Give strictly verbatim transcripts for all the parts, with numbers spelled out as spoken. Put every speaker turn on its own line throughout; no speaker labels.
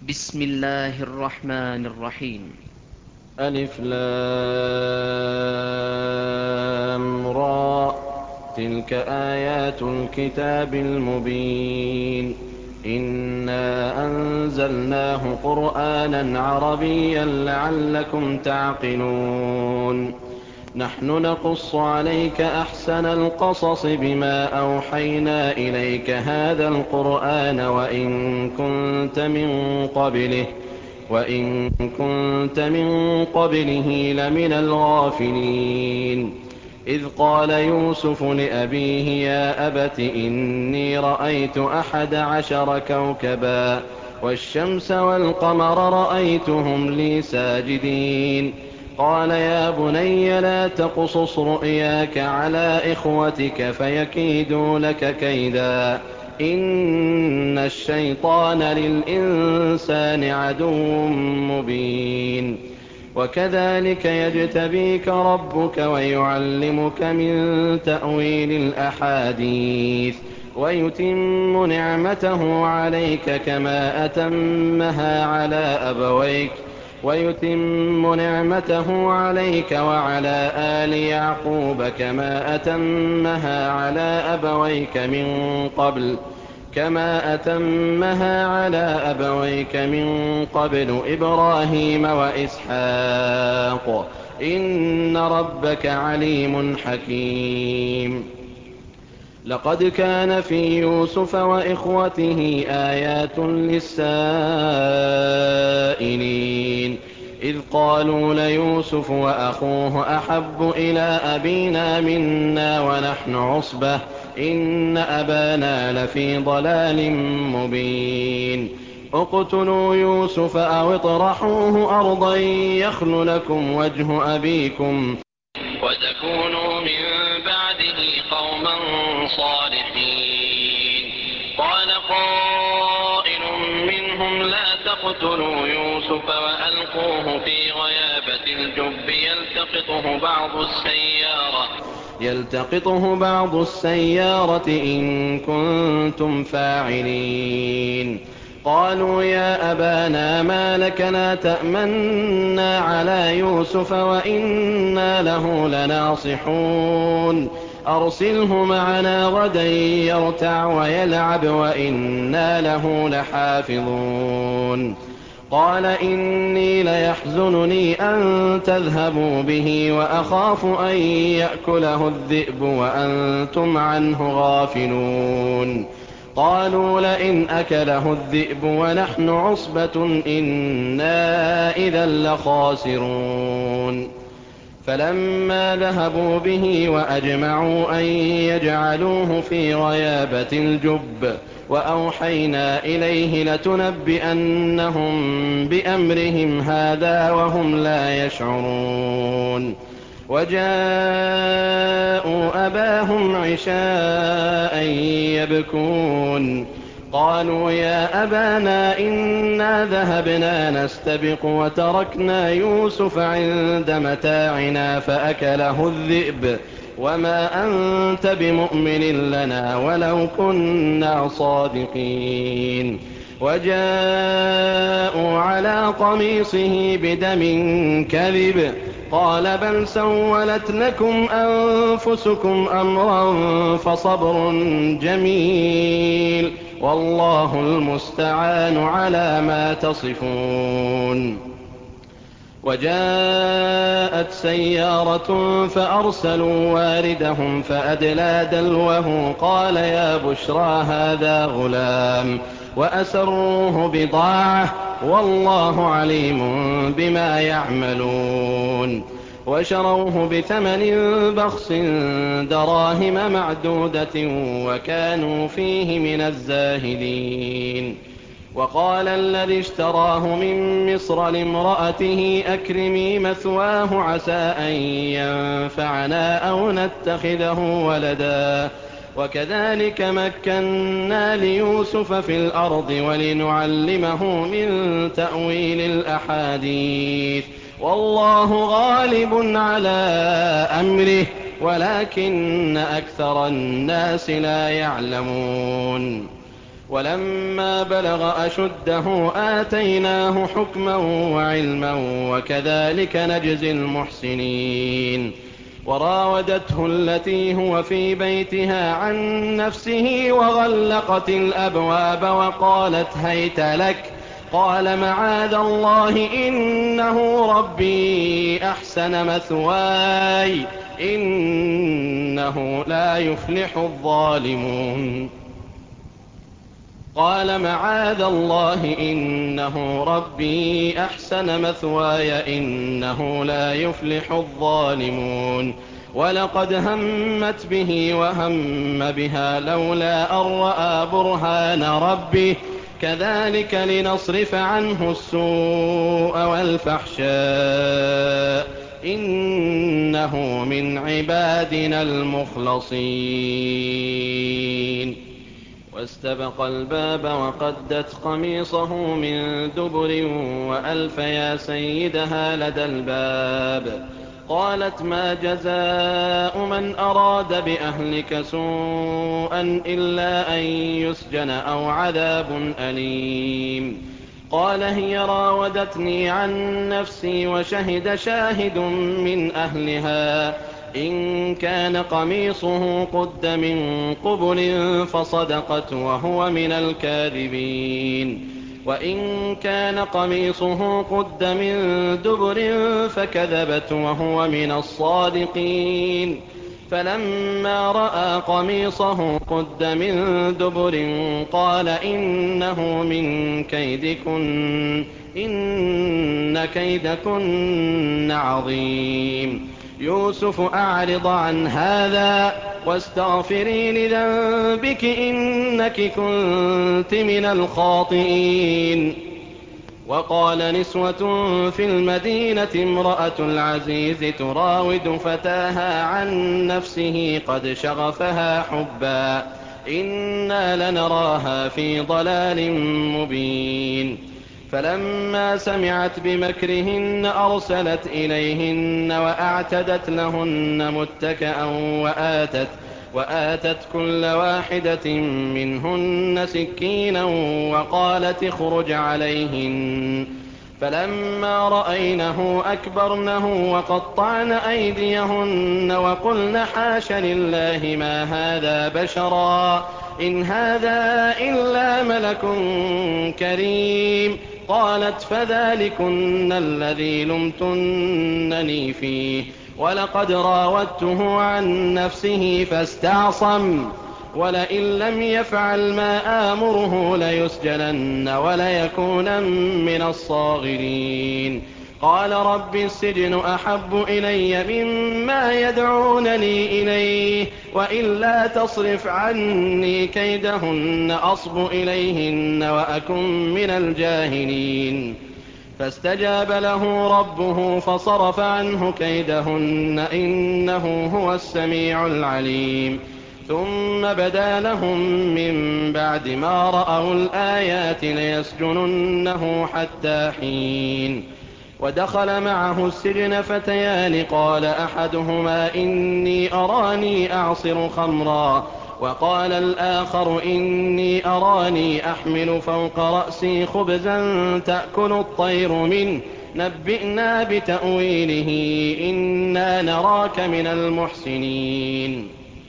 بسم الله الرحمن الرحيم.
ألف لام را. تلك آيات الكتاب المبين. إنا أنزلناه قرآنا عربيا لعلكم تعقلون. نحن نقص عليك أحسن القصص بما أوحينا إليك هذا القرآن وإن كنت من قبله وإن كنت من قبله لمن الغافلين. إذ قال يوسف لأبيه يا أبت إني رأيت أحد عشر كوكبا والشمس والقمر رأيتهم لي ساجدين. قال يا بني لا تقصص رؤياك على إخوتك فيكيدوا لك كيدا إن الشيطان للإنسان عدو مبين. وكذلك يجتبيك ربك ويعلمك من تأويل الأحاديث ويتم نعمته عليك كما أتمها على أبويك ويتم نعمته عليك وعلى آل يعقوب كما أتمها على أبويك من قبل كما أتمها على أبويك من قبل إبراهيم وإسحاق إن ربك عليم حكيم. لقد كان في يوسف وإخوته آيات للسائلين إذ قالوا ليوسف وأخوه أحب إلى أبينا منا ونحن عصبة إن أبانا لفي ضلال مبين. اقتلوا يوسف أو اطرحوه أرضا يخل لكم وجه أبيكم وتكونوا من بعده قوما صالحين. قال قائل منهم لا تقتلوا يوسف وألقوه في غيابة الجب يلتقطه بعض السيارة يلتقطه بعض السيارة إن كنتم فاعلين. قالوا يا أبانا ما لك لا تأمنا على يوسف وإنا له لناصحون أرسله معنا غدا يرتع ويلعب وإنا له لحافظون. قال إني ليحزنني أن تذهبوا به وأخاف أن يأكله الذئب وأنتم عنه غافلون. قالوا لئن أكله الذئب ونحن عصبة إنا إذا لخاسرون. فلما ذهبوا به وأجمعوا أن يجعلوه في غيابة الجب وأوحينا إليه لتنبئنهم بأمرهم هذا وهم لا يشعرون. وجاءوا أباهم عشاء يبكون. قالوا يا أبانا إنا ذهبنا نستبق وتركنا يوسف عند متاعنا فأكله الذئب وما أنت بمؤمن لنا ولو كنا صادقين. وجاءوا على قميصه بدم كذب قال بل سولت لكم أنفسكم أمرا فصبر جميل والله المستعان على ما تصفون. وجاءت سيارة فأرسلوا واردهم فأدلى دلوه قال يا بشرى هذا غلام وأسروه بضاعة والله عليم بما يعملون. وشروه بثمن بخس دراهم معدودة وكانوا فيه من الزاهدين. وقال الذي اشتراه من مصر لامرأته أكرمي مثواه عسى أن ينفعنا أو نتخذه ولدا وكذلك مكنا ليوسف في الأرض ولنعلمه من تأويل الأحاديث والله غالب على أمره ولكن أكثر الناس لا يعلمون. وَلَمَّا بَلَغَ أَشُدَّهُ آتَيْنَاهُ حُكْمًا وَعِلْمًا ۖ وَكَذَٰلِكَ نَجْزِي الْمُحْسِنِينَ. وَرَاوَدَتْهُ الَّتِي هُوَ فِي بَيْتِهَا عَن نَّفْسِهِ وَغَلَّقَتِ الْأَبْوَابَ وَقَالَتْ هَيْتَ لَكَ ۚ قَالَ مَعَاذَ اللَّهِ ۖ إِنَّهُ رَبِّي أَحْسَنَ مَثْوَايَ ۖ إِنَّهُ لَا يُفْلِحُ الظَّالِمُونَ قال معاذ الله إنه ربي أحسن مثواي إنه لا يفلح الظالمون ولقد همت به وهم بها لولا أن رأى برهان ربه كذلك لنصرف عنه السوء والفحشاء إنه من عبادنا المخلصين. واستبق الباب وقدت قميصه من دبر وألف يا سيدها لدى الباب. قالت ما جزاء من أراد بأهلك سوءا إلا أن يسجن أو عذاب أليم. قال هي راودتني عن نفسي وشهد شاهد من أهلها إن كان قميصه قد من قبل فصدقت وهو من الكاذبين وإن كان قميصه قد من دبر فكذبت وهو من الصادقين. فلما رأى قميصه قد من دبر قال إنه من كيدكن إن كيدكن عظيم. يوسف أعرض عن هذا واستغفري لذنبك إنك كنت من الخاطئين. وقال نسوة في المدينة امرأة العزيز تراود فتاها عن نفسه قد شغفها حبا إنا لنراها في ضلال مبين. فلما سمعت بمكرهن أرسلت إليهن وأعتدت لهن متكئا وآتت, وآتت كل واحدة منهن سكينا وقالت اخرج عليهن. فلما رأينه أكبرنه وقطعن أيديهن وقلن حاش لله ما هذا بشرا إن هذا إلا ملك كريم. قالت فذلكن الذي لمتنني فيه ولقد راودته عن نفسه فاستعصم ولئن لم يفعل ما آمره ليسجنن وليكونن من الصاغرين. قال رب السجن أحب إلي مما يدعونني إليه وإلا تصرف عني كيدهن أصب إليهن وأكن من الجاهلين. فاستجاب له ربه فصرف عنه كيدهن إنه هو السميع العليم. ثم بدا لهم من بعد ما رأوا الآيات ليسجننه حتى حين. ودخل معه السجن فتيان قال أحدهما إني أراني أعصر خمرا وقال الآخر إني أراني أحمل فوق رأسي خبزا تأكل الطير منه نبئنا بتأويله إنا نراك من المحسنين.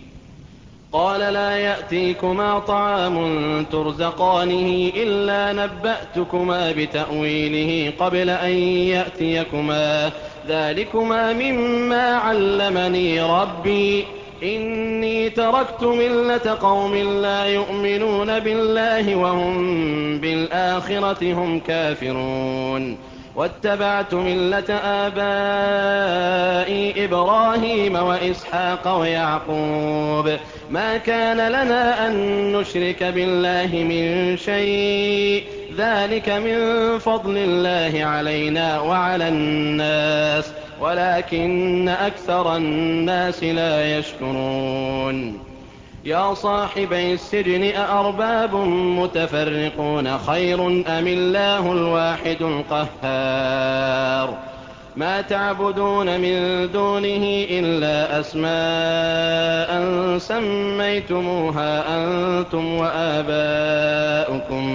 قال لا يأتيكما طعام ترزقانه إلا نبأتكما بتأويله قبل أن يأتيكما ذلكما مما علمني ربي إني تركت ملة قوم لا يؤمنون بالله وهم بالآخرة هم كافرون واتبعت ملة آبائي إبراهيم وإسحاق ويعقوب ما كان لنا أن نشرك بالله من شيء ذلك من فضل الله علينا وعلى الناس ولكن أكثر الناس لا يشكرون. يا صاحبي السجن أأرباب متفرقون خير أم الله الواحد القهار ما تعبدون من دونه إلا أسماء سميتموها أنتم وآباؤكم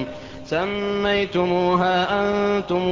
سميتموها أنتم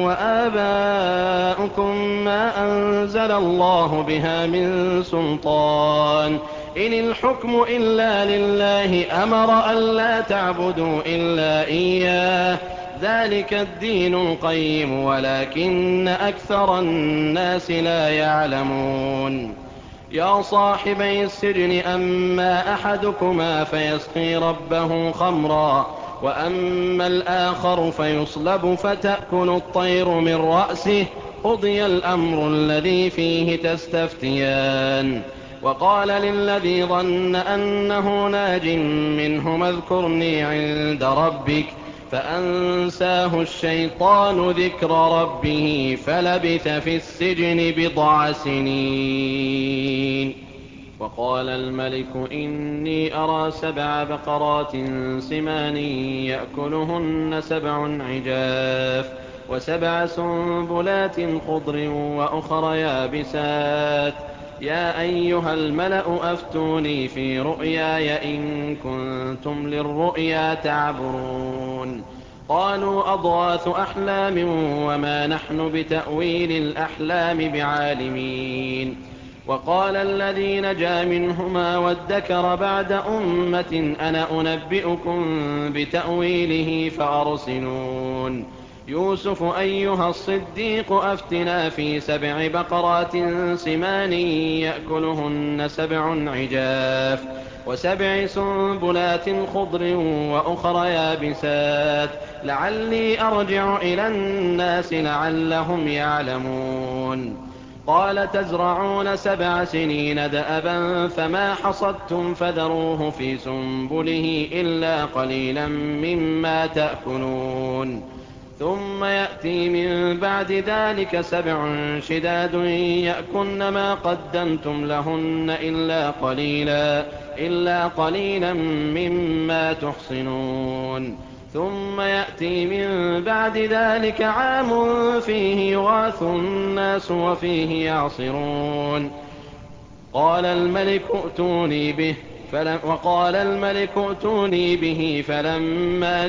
وآباؤكم ما أنزل الله بها من سلطان إن الحكم إلا لله أمر ألا تعبدوا إلا إياه ذلك الدين القيم ولكن أكثر الناس لا يعلمون يا صاحبي السجن أما أحدكما فيسقي ربه خمرا وأما الآخر فيصلب فتأكل الطير من رأسه قضي الأمر الذي فيه تستفتيان وقال للذي ظن أنه ناج منهما اذكرني عند ربك فأنساه الشيطان ذكر ربه فلبث في السجن بضع سنين وقال الملك إني أرى سبع بقرات سمان يأكلهن سبع عجاف وسبع سنبلات خضر وأخر يابسات يا أيها الملأ أفتوني في رؤياي إن كنتم للرؤيا تعبرون قالوا أضغاث أحلام وما نحن بتأويل الأحلام بعالمين وقال الذي نجا منهما وادكر بعد أمة أنا أنبئكم بتأويله فأرسلون يوسف أيها الصديق أفتنا في سبع بقرات سمان يأكلهن سبع عجاف وسبع سنبلات خضر وأخر يابسات لعلي أرجع إلى الناس لعلهم يعلمون قال تزرعون سبع سنين دأبا فما حصدتم فذروه في سنبله إلا قليلا مما تأكلون ثم يأتي من بعد ذلك سبع شداد يأكلن ما قدمتم لهن إلا قليلا, إلا قليلا مما تحصنون ثم يأتي من بعد ذلك عام فيه يغاث الناس وفيه يعصرون قال الملك ائتوني به وقال الملك ائتوني به فلما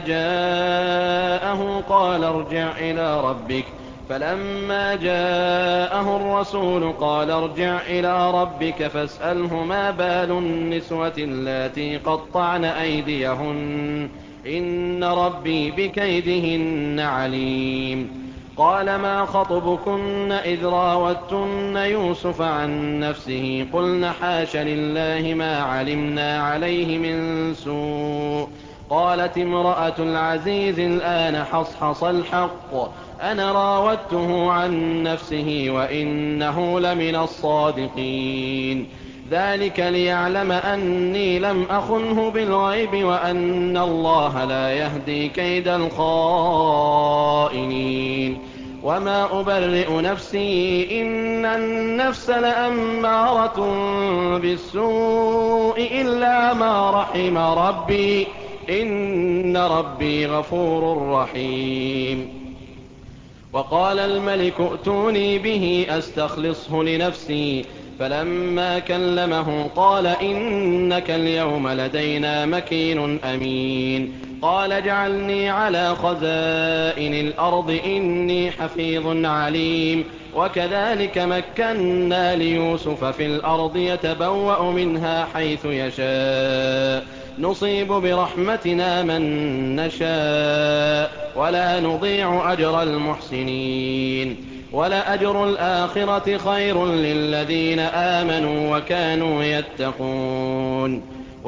جاءه قال ارجع إلى ربك فلما جاءه الرسول قال ارجع إلى ربك فاسأله ما بال النسوة اللاتي قطعن أيديهن إن ربي بكيدهن عليم قال ما خطبكن إذ راوتن يوسف عن نفسه قلن حاش لله ما علمنا عليه من سوء قالت امرأة العزيز الآن حصحص الحق أنا راودته عن نفسه وإنه لمن الصادقين ذلك ليعلم أني لم أخنه بالغيب وأن الله لا يهدي كيد الخائنين وما أبرئ نفسي إن النفس لأمارة بالسوء إلا ما رحم ربي إن ربي غفور رحيم وقال الملك ائتوني به أستخلصه لنفسي فلما كلمه قال إنك اليوم لدينا مكين أمين قال اجعلني على خزائن الأرض إني حفيظ عليم وكذلك مكنا ليوسف في الأرض يتبوأ منها حيث يشاء نصيب برحمتنا من نشاء ولا نضيع أجر المحسنين ولأجر الآخرة خير للذين آمنوا وكانوا يتقون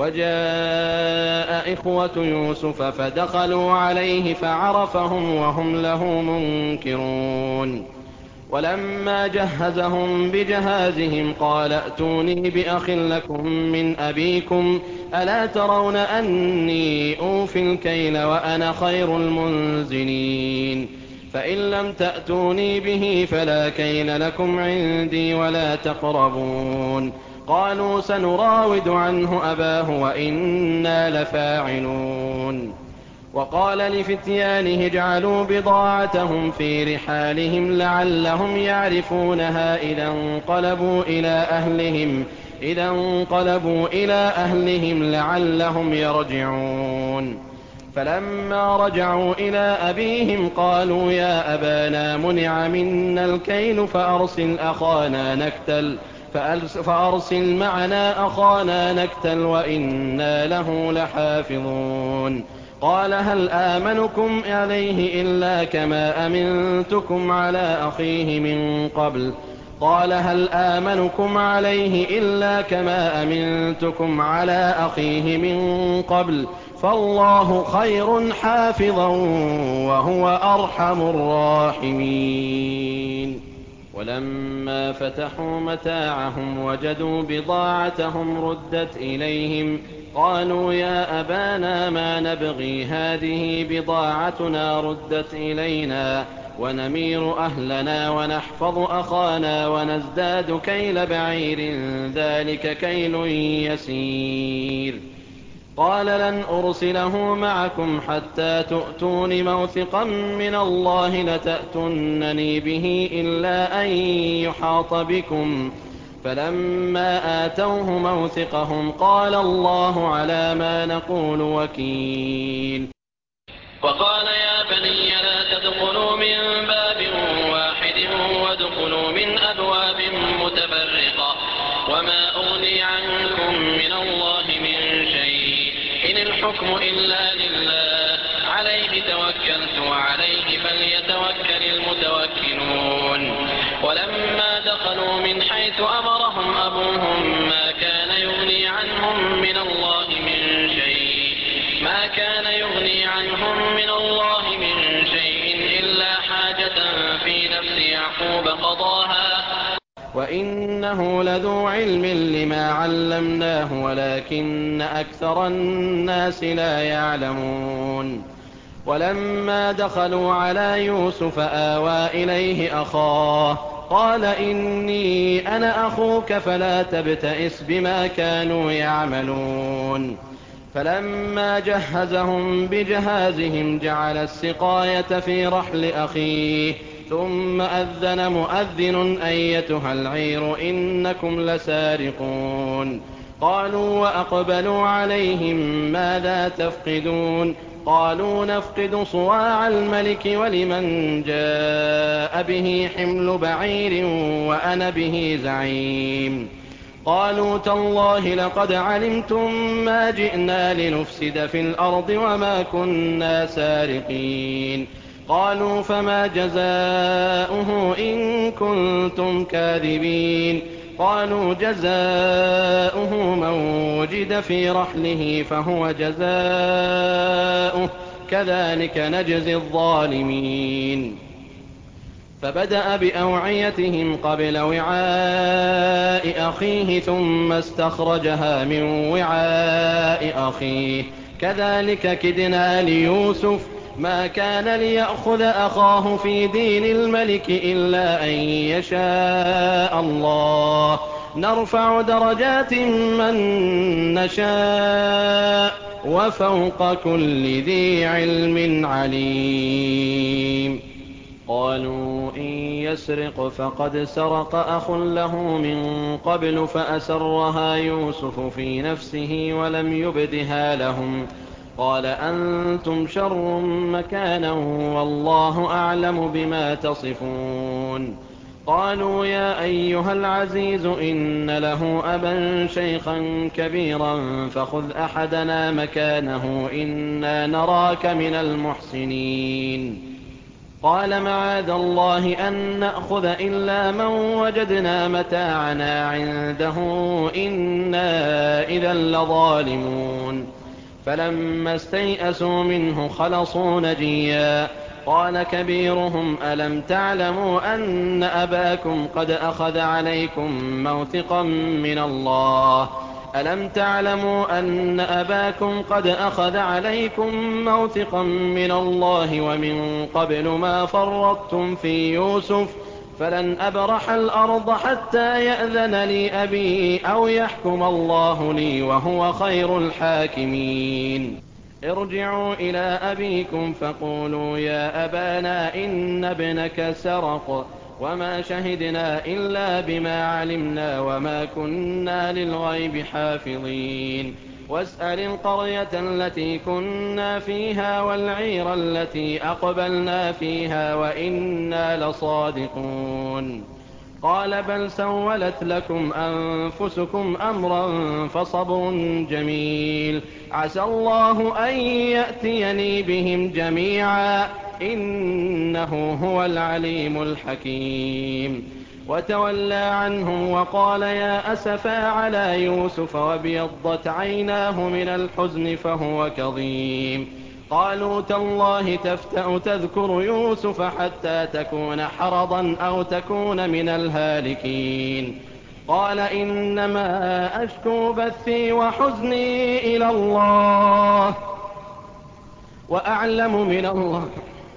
وجاء إخوة يوسف فدخلوا عليه فعرفهم وهم له منكرون ولما جهزهم بجهازهم قال ائتوني بأخ لكم من أبيكم ألا ترون أني أوفي الكيل وأنا خير المنزلين فإن لم تأتوني به فلا كيل لكم عندي ولا تقربون قالوا سنراود عنه أباه وإنا لفاعلون وقال لفتيانه اجعلوا بضاعتهم في رحالهم لعلهم يعرفونها إذا انقلبوا إلى أهلهم إذا انقلبوا إلى أهلهم لعلهم يرجعون. فلما رجعوا إلى أبيهم قالوا يا أبانا منع منا الكيل فأرسل أخانا نكتل فأرسل معنا أخانا نكتل وإنا له لحافظون. قال هل آمنكم عليه إلا كما أمنتكم على أخيه من قبل قال هل آمنكم عليه إلا كما أمنتكم على أخيه من قبل فالله خير حافظا وهو أرحم الراحمين. ولما فتحوا متاعهم وجدوا بضاعتهم ردت إليهم قالوا يا أبانا ما نبغي هذه بضاعتنا ردت إلينا ونمير أهلنا ونحفظ أخانا ونزداد كيل بعير ذلك كيل يسير. قال لن أرسله معكم حتى تؤتون موثقا من الله لتأتونني به إلا أن يحاط بكم. فلما آتوه موثقهم قال الله على ما نقول وكيل.
وقال يا بني لا تدخلوا من باب واحد وادخلوا من أبواب متفرقة وما أغني عنكم من الله من شيء إن الحكم إلا لله عليه توكلت وعليه فليتوكل المتوكلون. ولما دخلوا من حيث أمرهم أبوهم ما كان يغني عنهم من الله من شيء ما كان يغني عنهم من الله من شيء إلا حاجة في نفس يعقوب قضاها
وإنه لذو علم لما علمناه ولكن أكثر الناس لا يعلمون. ولما دخلوا على يوسف آوى إليه أخاه قال إني أنا أخوك فلا تبتئس بما كانوا يعملون. فلما جهزهم بجهازهم جعل السقاية في رحل أخيه ثم أذن مؤذن أيتها العير إنكم لسارقون. قالوا وأقبلوا عليهم ماذا تفقدون قالوا نفقد صواع الملك ولمن جاء به حمل بعير وأنا به زعيم. قالوا تالله لقد علمتم ما جئنا لنفسد في الأرض وما كنا سارقين. قالوا فما جزاؤه إن كنتم كاذبين. قالوا جزاؤه من وجد في رحله فهو جزاؤه كذلك نجزي الظالمين. فبدأ بأوعيتهم قبل وعاء أخيه ثم استخرجها من وعاء أخيه كذلك كدنا ليوسف ما كان ليأخذ أخاه في دين الملك إلا أن يشاء الله نرفع درجات من نشاء وفوق كل ذي علم عليم. قالوا إن يسرق فقد سرق أخ له من قبل فأسرها يوسف في نفسه ولم يبدها لهم قال أنتم شر مكانا والله أعلم بما تصفون. قالوا يا أيها العزيز إن له أبا شيخا كبيرا فخذ أحدنا مكانه إنا نراك من المحسنين. قال معاذ الله أن نأخذ إلا من وجدنا متاعنا عنده إنا إذا لظالمون. فلما استيئسوا منه خلصوا نجيا قال كبيرهم ألم تعلموا أن أباكم قد أخذ عليكم موثقا من الله ألم تعلموا أن أباكم قد أخذ عليكم موثقا من الله ومن قبل ما فرطتم في يوسف فلن أبرح الأرض حتى يأذن لي أبي أو يحكم الله لي وهو خير الحاكمين. ارجعوا إلى أبيكم فقولوا يا أبانا إن ابنك سرق وما شهدنا إلا بما علمنا وما كنا للغيب حافظين واسأل القرية التي كنا فيها والعير التي أقبلنا فيها وإنا لصادقون قال بل سولت لكم أنفسكم أمرا فصبر جميل عسى الله أن يأتيني بهم جميعا إنه هو العليم الحكيم وتولى عنهم وقال يا أسفا على يوسف وابيضت عيناه من الحزن فهو كظيم قالوا تالله تفتأ تذكر يوسف حتى تكون حرضا أو تكون من الهالكين قال إنما أشكو بثي وحزني إلى الله وأعلم من الله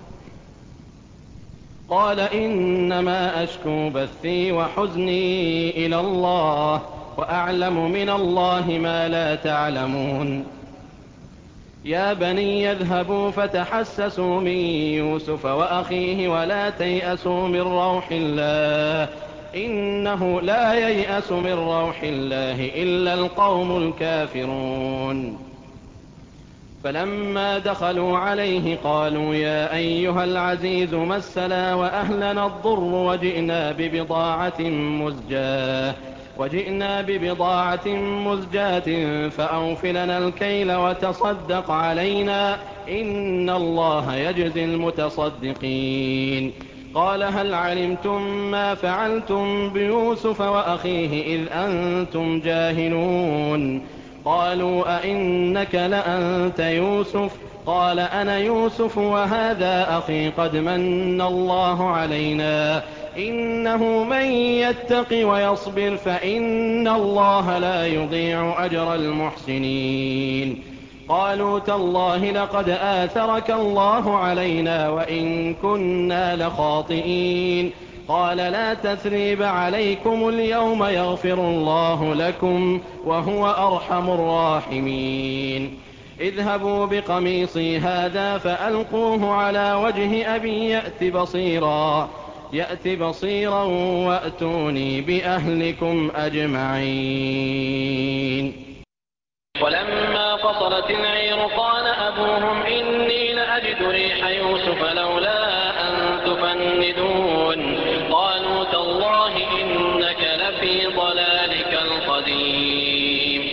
قال إنما أشكو بثي وحزني إلى الله وأعلم من الله ما لا تعلمون يا بني يذهبوا فتحسسوا من يوسف وأخيه ولا تيأسوا من روح الله إنه لا ييأس من روح الله إلا القوم الكافرون فلما دخلوا عليه قالوا يا أيها العزيز مسنا وأهلنا الضر وجئنا ببضاعة مزجاة وجئنا ببضاعة مزجاة فأوفلنا الكيل وتصدق علينا إن الله يجزي المتصدقين قال هل علمتم ما فعلتم بيوسف وأخيه إذ أنتم جاهلون قالوا أئنك لأنت يوسف قال أنا يوسف وهذا أخي قد من الله علينا إنه من يتق ويصبر فإن الله لا يضيع أجر المحسنين قالوا تالله لقد آثرك الله علينا وإن كنا لخاطئين قال لا تثريب عليكم اليوم يغفر الله لكم وهو أرحم الراحمين اذهبوا بقميصي هذا فألقوه على وجه أبي يأت بصيرا يأت بصيرا وأتوني بأهلكم أجمعين
ولما فصلت العير قال أبوهم إني لأجد ريح يوسف لولا أن تفندون قالوا تالله إنك لفي ضلالك القديم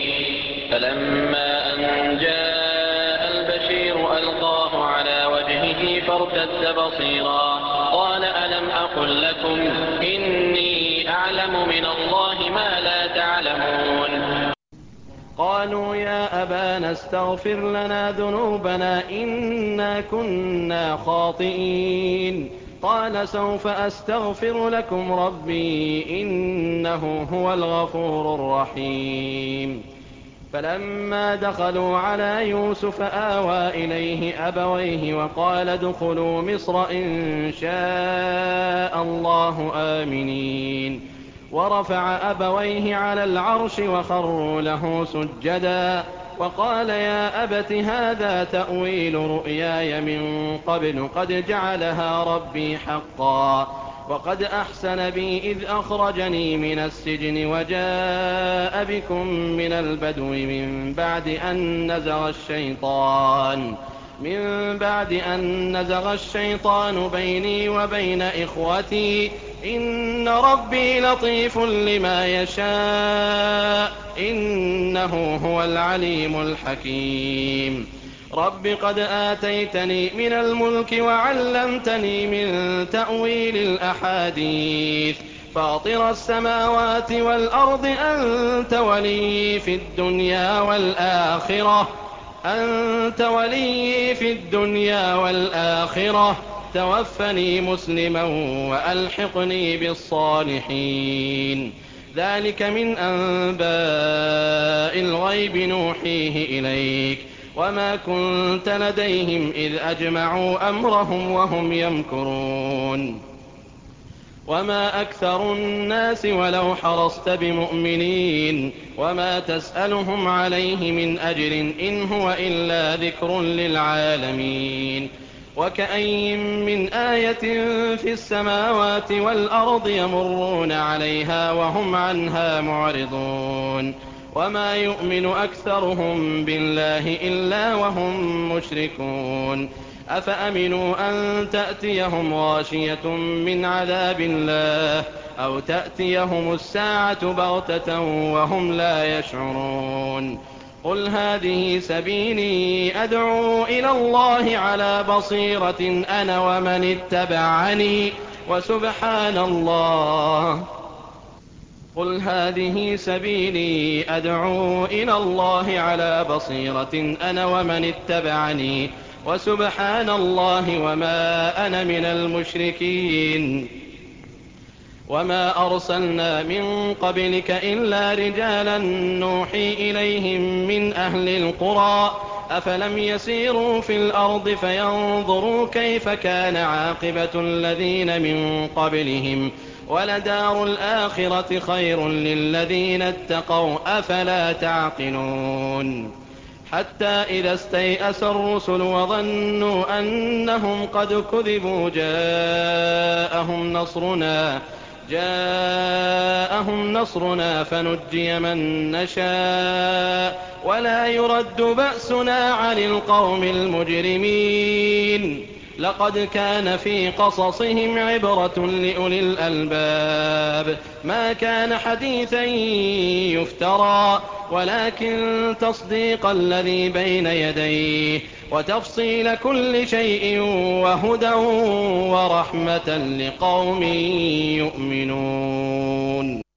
فلما أن جاء البشير ألقاه على وجهه فارتد بصيرا قال ألم أقل لكم إني أعلم من الله ما لا تعلمون
قالوا يا أبانا استغفر لنا ذنوبنا إنا كنا خاطئين قال سوف أستغفر لكم ربي إنه هو الغفور الرحيم فلما دخلوا على يوسف آوى إليه أبويه وقال ادخلوا مصر إن شاء الله آمنين ورفع أبويه على العرش وخروا له سجدا وقال يا أبت هذا تأويل رؤياي من قبل قد جعلها ربي حقا وقد أحسن بي إذ أخرجني من السجن وجاء بكم من البدو من بعد أن نزغ الشيطان من بعد أن نزغ الشيطان بيني وبين إخوتي إن ربي لطيف لما يشاء إنه هو العليم الحكيم رب قد آتيتني من الملك وعلمتني من تأويل الأحاديث فاطر السماوات والأرض أنت ولي في الدنيا والآخرة أنت ولي في الدنيا والآخرة توفني مسلما وألحقني بالصالحين ذلك من أنباء الغيب نوحيه إليك وما كنت لديهم إذ أجمعوا أمرهم وهم يمكرون وما أكثر الناس ولو حرصت بمؤمنين وما تسألهم عليه من أجر إن هو إلا ذكر للعالمين وكأين من آية في السماوات والأرض يمرون عليها وهم عنها معرضون وما يؤمن أكثرهم بالله إلا وهم مشركون أفأمنوا أن تأتيهم غاشية من عذاب الله أو تأتيهم الساعة بغتة وهم لا يشعرون قل هذه سبيلي أدعو إلى الله على بصيرة أنا ومن اتبعني وسبحان الله قل هذه سبيلي أدعو إلى الله على بصيرة أنا ومن اتبعني وسبحان الله وما أنا من المشركين وما أرسلنا من قبلك إلا رجالا نوحي إليهم من أهل القرى أفلم يسيروا في الأرض فينظروا كيف كان عاقبة الذين من قبلهم ولدار الآخرة خير للذين اتقوا أفلا تعقلون حتى إذا استيأس الرسل وظنوا أنهم قد كذبوا جاءهم نصرنا جاءهم نصرنا فنجي من نشاء ولا يرد بأسنا عن القوم المجرمين لقد كان في قصصهم عبرة لأولي الألباب ما كان حديثا يفترى ولكن تصديق الذي بين يديه وتفصيل كل شيء وهدى ورحمة لقوم يؤمنون.